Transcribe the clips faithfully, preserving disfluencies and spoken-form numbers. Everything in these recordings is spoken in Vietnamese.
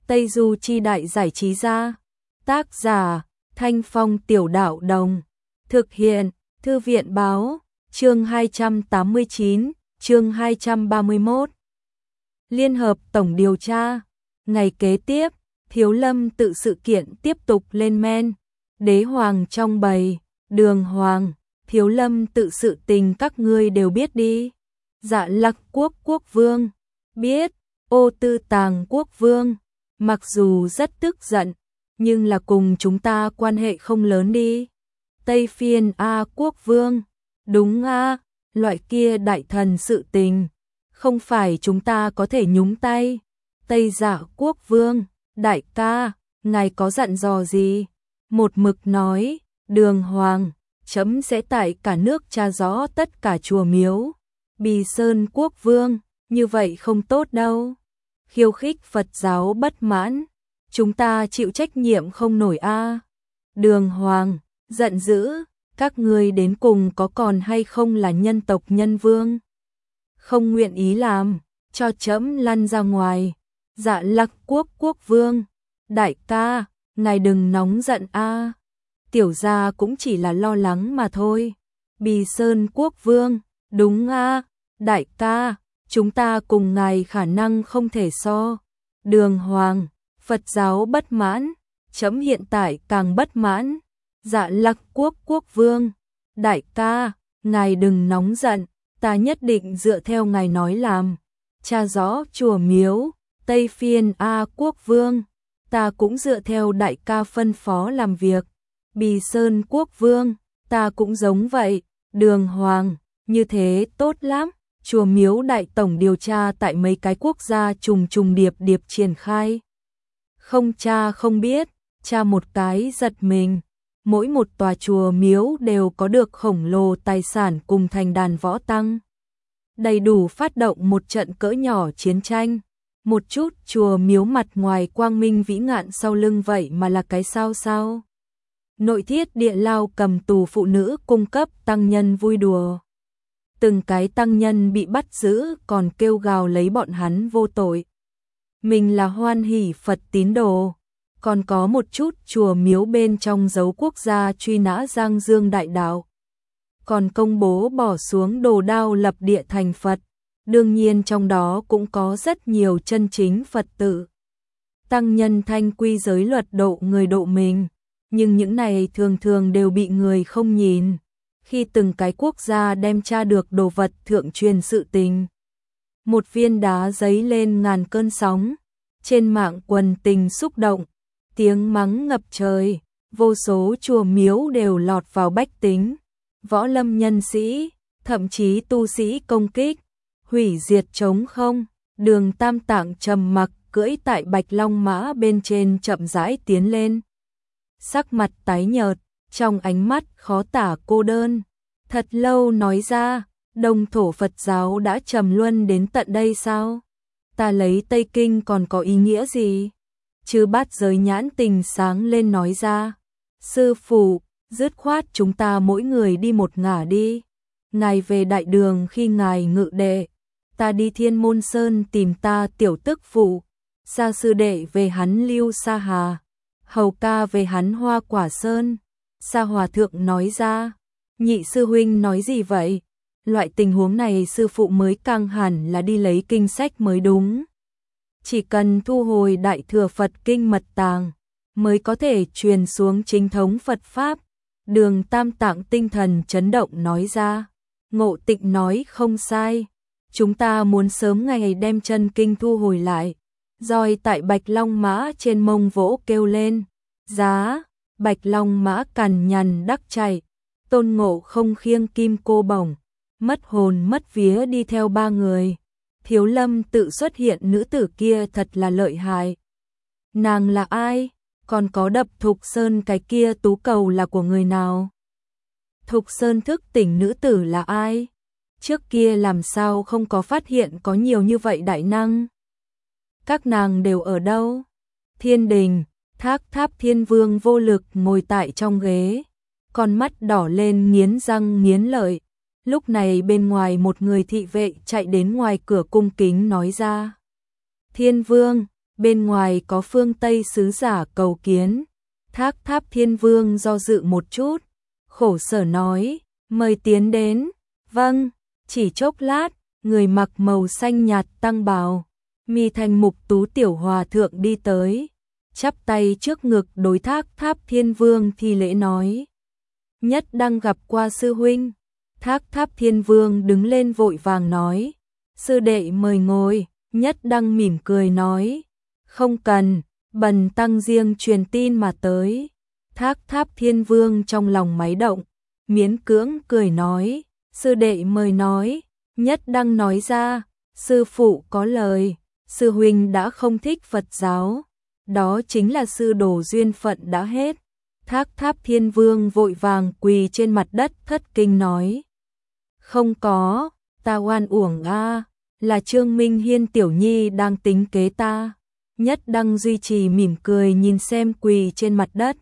Tây Du Chi Đại Giải Trí Gia. Tác giả Thanh Phong Tiểu Đạo Đồng. Thực hiện Thư viện Báo. Chương hai trăm tám mươi chín, chương hai trăm ba mươi mốt. Liên hợp tổng điều tra. Ngày kế tiếp, Thiếu Lâm tự sự kiện tiếp tục lên men. Đế hoàng trong bầy, Đường hoàng, Thiếu Lâm tự sự tình các ngươi đều biết đi. Dạ Lặc quốc quốc vương, biết. Ô Tư Tàng quốc vương, mặc dù rất tức giận, nhưng là cùng chúng ta quan hệ không lớn đi. Tây Phiên A quốc vương, đúng a, loại kia đại thần sự tình, không phải chúng ta có thể nhúng tay. Tây Dạ quốc vương, đại ca, ngài có dặn dò gì? Một mực nói, Đường hoàng, chấm sẽ tại cả nước tra rõ tất cả chùa miếu. Bì Sơn quốc vương, như vậy không tốt đâu. Khiêu khích Phật giáo bất mãn, chúng ta chịu trách nhiệm không nổi a. Đường hoàng, giận dữ, các ngươi đến cùng có còn hay không là nhân tộc nhân vương? Không nguyện ý làm, cho chấm lăn ra ngoài. Dạ Lặc quốc quốc vương, đại ca, ngài đừng nóng giận a. Tiểu gia cũng chỉ là lo lắng mà thôi. Bì Sơn quốc vương, đúng a, đại ca, chúng ta cùng ngài khả năng không thể so. Đường hoàng, Phật giáo bất mãn, chấm hiện tại càng bất mãn. Dạ Lặc quốc quốc vương, đại ca, ngài đừng nóng giận, ta nhất định dựa theo ngài nói làm. Tra rõ chùa miếu. Tây Phiên A quốc vương, ta cũng dựa theo đại ca phân phó làm việc. Bì Sơn quốc vương, ta cũng giống vậy. Đường hoàng, như thế tốt lắm. Chùa miếu đại tổng điều tra tại mấy cái quốc gia trùng trùng điệp điệp triển khai. Không tra không biết, tra một cái giật mình. Mỗi một tòa chùa miếu đều có được khổng lồ tài sản cùng thành đàn võ tăng. Đầy đủ phát động một trận cỡ nhỏ chiến tranh. Một chút chùa miếu mặt ngoài quang minh vĩ ngạn, sau lưng vậy mà là cái sao sao. Nội thiết địa lao cầm tù phụ nữ cung cấp tăng nhân vui đùa. Từng cái tăng nhân bị bắt giữ còn kêu gào lấy bọn hắn vô tội. Mình là hoan hỷ Phật tín đồ. Còn có một chút chùa miếu bên trong dấu quốc gia truy nã Giang Dương đại đạo. Còn công bố bỏ xuống đồ đao lập địa thành Phật. Đương nhiên trong đó cũng có rất nhiều chân chính Phật tử. Tăng nhân thanh quy giới luật độ người độ mình, nhưng những này thường thường đều bị người không nhìn. Khi từng cái quốc gia đem tra được đồ vật thượng truyền sự tình, một viên đá giấy lên ngàn cơn sóng, trên mạng quần tình xúc động, tiếng mắng ngập trời, vô số chùa miếu đều lọt vào bách tính, võ lâm nhân sĩ, thậm chí tu sĩ công kích. Hủy diệt trống không. Đường Tam Tạng trầm mặc cưỡi tại bạch long mã bên trên chậm rãi tiến lên. Sắc mặt tái nhợt, trong ánh mắt khó tả cô đơn. Thật lâu nói ra, Đông thổ Phật giáo đã trầm luân đến tận đây sao? Ta lấy Tây Kinh còn có ý nghĩa gì? Chư Bát Giới nhãn tình sáng lên nói ra. Sư phụ, dứt khoát chúng ta mỗi người đi một ngả đi. Ngài về đại đường khi ngài ngự đệ. Ta đi Thiên Môn Sơn tìm ta tiểu tức phụ. Sa sư đệ về hắn Lưu Sa Hà. Hầu ca về hắn Hoa Quả Sơn. Sa hòa thượng nói ra. Nhị sư huynh nói gì vậy? Loại tình huống này sư phụ mới càng hẳn là đi lấy kinh sách mới đúng. Chỉ cần thu hồi đại thừa Phật kinh mật tàng, mới có thể truyền xuống chính thống Phật Pháp. Đường Tam Tạng tinh thần chấn động nói ra. Ngộ Tịnh nói không sai. Chúng ta muốn sớm ngày đem chân kinh thu hồi lại. Roi tại bạch long mã trên mông vỗ kêu lên. Giá, bạch long mã cằn nhằn đắc chạy. Tôn Ngộ không khiêng kim cô bổng, mất hồn mất vía đi theo ba người. Thiếu Lâm tự xuất hiện nữ tử kia thật là lợi hại. Nàng là ai? Còn có Đập Thục Sơn cái kia tú cầu là của người nào? Thục Sơn thức tỉnh nữ tử là ai? Trước kia làm sao không có phát hiện có nhiều như vậy đại năng? Các nàng đều ở đâu? Thiên Đình, Thác Tháp Thiên Vương vô lực ngồi tại trong ghế, con mắt đỏ lên nghiến răng nghiến lợi. Lúc này bên ngoài một người thị vệ chạy đến ngoài cửa cung kính nói ra. Thiên Vương, bên ngoài có phương Tây sứ giả cầu kiến. Thác Tháp Thiên Vương do dự một chút, khổ sở nói, mời tiến đến. Vâng, chỉ chốc lát, người mặc màu xanh nhạt tăng bào, mi thành mục tú tiểu hòa thượng đi tới, chắp tay trước ngực đối Thác Tháp Thiên Vương thi lễ nói. Nhất Đăng gặp qua sư huynh. Thác Tháp Thiên Vương đứng lên vội vàng nói, sư đệ mời ngồi. Nhất Đăng mỉm cười nói, không cần, bần tăng riêng truyền tin mà tới. Thác Tháp Thiên Vương trong lòng máy động, miễn cưỡng cười nói, sư đệ mời nói. Nhất Đăng nói ra, sư phụ có lời, sư huynh đã không thích Phật giáo, đó chính là sư đồ duyên phận đã hết. Thác Tháp Thiên Vương vội vàng quỳ trên mặt đất thất kinh nói, không có, ta oan uổng a, là Trương Minh Hiên tiểu nhi đang tính kế ta. Nhất Đăng duy trì mỉm cười nhìn xem quỳ trên mặt đất.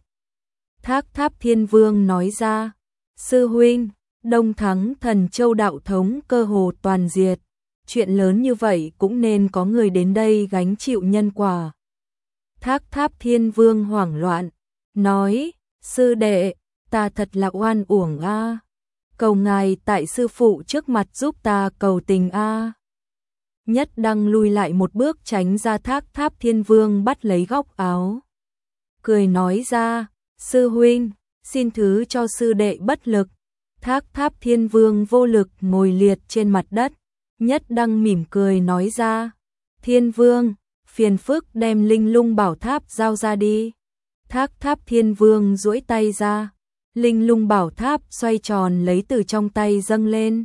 Thác Tháp Thiên Vương nói ra, sư huynh, Đông Thắng Thần Châu đạo thống cơ hồ toàn diệt, chuyện lớn như vậy cũng nên có người đến đây gánh chịu nhân quả. Thác Tháp Thiên Vương hoảng loạn, nói, sư đệ, ta thật là oan uổng a, cầu ngài tại sư phụ trước mặt giúp ta cầu tình a. Nhất Đăng lùi lại một bước tránh ra. Thác Tháp Thiên Vương bắt lấy góc áo, cười nói ra, sư huynh, xin thứ cho sư đệ bất lực. Thác Tháp Thiên Vương vô lực ngồi liệt trên mặt đất. Nhất Đăng mỉm cười nói ra, Thiên Vương, phiền phức đem Linh Lung Bảo Tháp giao ra đi. Thác Tháp Thiên Vương duỗi tay ra, Linh Lung Bảo Tháp xoay tròn lấy từ trong tay dâng lên.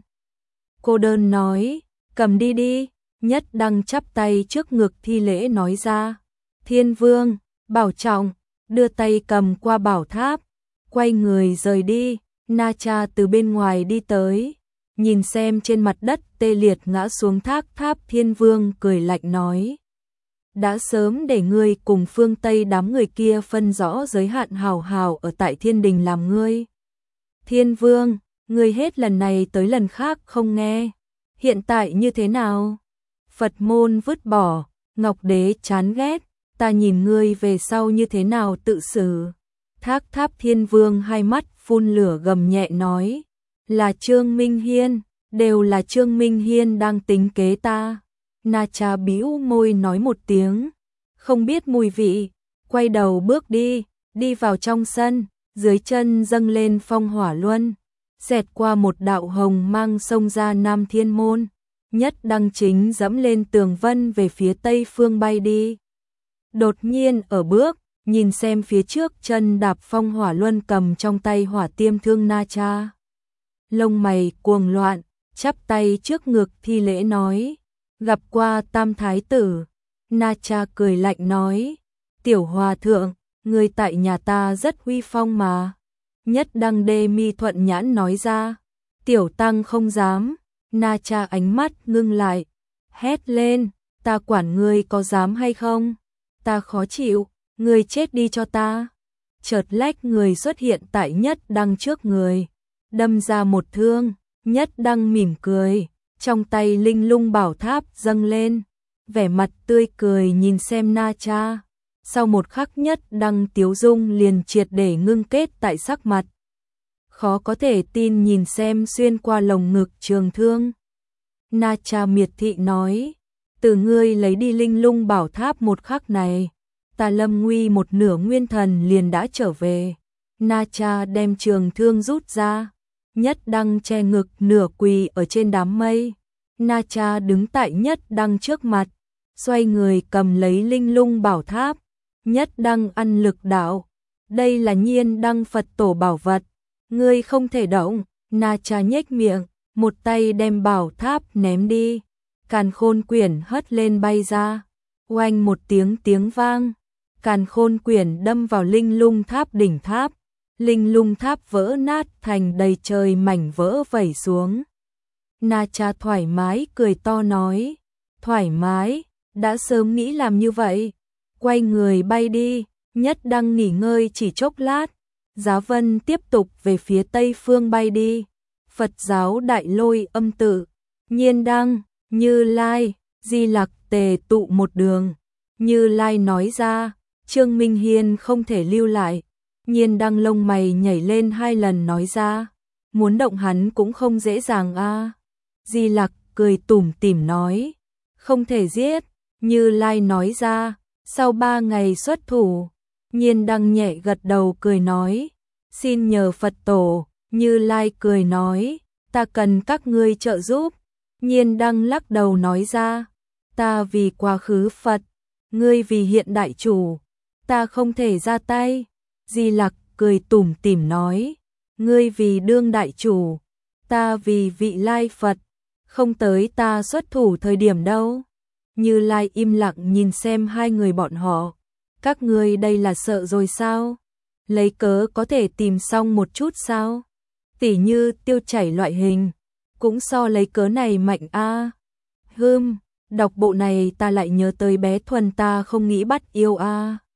Cô đơn nói, cầm đi đi. Nhất Đăng chắp tay trước ngực thi lễ nói ra, Thiên Vương, bảo trọng, đưa tay cầm qua bảo tháp, quay người rời đi. Na Cha từ bên ngoài đi tới, nhìn xem trên mặt đất tê liệt ngã xuống Thác Tháp Thiên Vương cười lạnh nói, đã sớm để ngươi cùng phương Tây đám người kia phân rõ giới hạn hào hào ở tại thiên đình làm ngươi. Thiên Vương, ngươi hết lần này tới lần khác không nghe, hiện tại như thế nào? Phật môn vứt bỏ, Ngọc Đế chán ghét, ta nhìn ngươi về sau như thế nào tự xử. Thác Tháp Thiên Vương hai mắt phun lửa gầm nhẹ nói, là Trương Minh Hiên, đều là Trương Minh Hiên đang tính kế ta. Na Cha bĩu môi nói một tiếng, không biết mùi vị, quay đầu bước đi, đi vào trong sân, dưới chân dâng lên phong hỏa luân, xẹt qua một đạo hồng mang xông ra Nam Thiên Môn. Nhất Đăng chính dẫm lên tường vân về phía tây phương bay đi. Đột nhiên ở bước, nhìn xem phía trước chân đạp phong hỏa luân cầm trong tay hỏa tiêm thương Na Cha. Lông mày cuồng loạn, chắp tay trước ngực thi lễ nói, gặp qua Tam Thái Tử. Na Cha cười lạnh nói, tiểu hòa thượng, người tại nhà ta rất huy phong mà. Nhất Đăng đê mi thuận nhãn nói ra, tiểu tăng không dám. Na Cha ánh mắt ngưng lại, hét lên, ta quản ngươi có dám hay không? Ta khó chịu, ngươi chết đi cho ta. Chợt lách người xuất hiện tại Nhất Đăng trước người, đâm ra một thương. Nhất Đăng mỉm cười, trong tay Linh Lung Bảo Tháp dâng lên, vẻ mặt tươi cười nhìn xem Na Cha. Sau một khắc Nhất Đăng tiếu dung liền triệt để ngưng kết tại sắc mặt. Khó có thể tin nhìn xem xuyên qua lồng ngực trường thương. Na Cha miệt thị nói, từ ngươi lấy đi Linh Lung Bảo Tháp một khắc này, ta lâm nguy một nửa nguyên thần liền đã trở về. Na Cha đem trường thương rút ra, Nhất Đăng che ngực nửa quỳ ở trên đám mây. Na Cha đứng tại Nhất Đăng trước mặt, xoay người cầm lấy Linh Lung Bảo Tháp. Nhất Đăng ăn lực đạo, đây là Nhiên Đăng Phật tổ bảo vật, ngươi không thể động. Na Cha nhếch miệng, một tay đem bảo tháp ném đi, Càn Khôn Quyển hất lên bay ra, oanh một tiếng tiếng vang, Càn Khôn Quyển đâm vào Linh Lung Tháp đỉnh tháp, Linh Lung Tháp vỡ nát thành đầy trời mảnh vỡ vẩy xuống. Na Cha thoải mái cười to nói, thoải mái, đã sớm nghĩ làm như vậy, quay người bay đi. Nhất Đăng nghỉ ngơi chỉ chốc lát, Giá Vân tiếp tục về phía tây phương bay đi. Phật giáo Đại Lôi Âm tự, Nhiên Đăng, Như Lai, Di Lặc tề tụ một đường. Như Lai nói ra, Trương Minh Hiên không thể lưu lại. Nhiên Đăng lông mày nhảy lên hai lần nói ra, muốn động hắn cũng không dễ dàng a. Di Lặc cười tủm tỉm nói, không thể giết. Như Lai nói ra, sau ba ngày xuất thủ. Nhiên Đăng nhẹ gật đầu cười nói, xin nhờ Phật tổ. Như Lai cười nói, ta cần các ngươi trợ giúp. Nhiên Đăng lắc đầu nói ra, ta vì quá khứ Phật, ngươi vì hiện đại chủ, ta không thể ra tay. Di Lặc cười tủm tỉm nói, ngươi vì đương đại chủ, ta vì vị lai Phật, không tới ta xuất thủ thời điểm đâu. Như Lai im lặng nhìn xem hai người bọn họ, các ngươi đây là sợ rồi sao? Lấy cớ có thể tìm xong một chút sao? Tỉ như Tiêu Chảy loại hình, cũng so lấy cớ này mạnh a. À. Hừm, đọc bộ này ta lại nhớ tới bé Thuần ta không nghĩ bắt yêu a. À.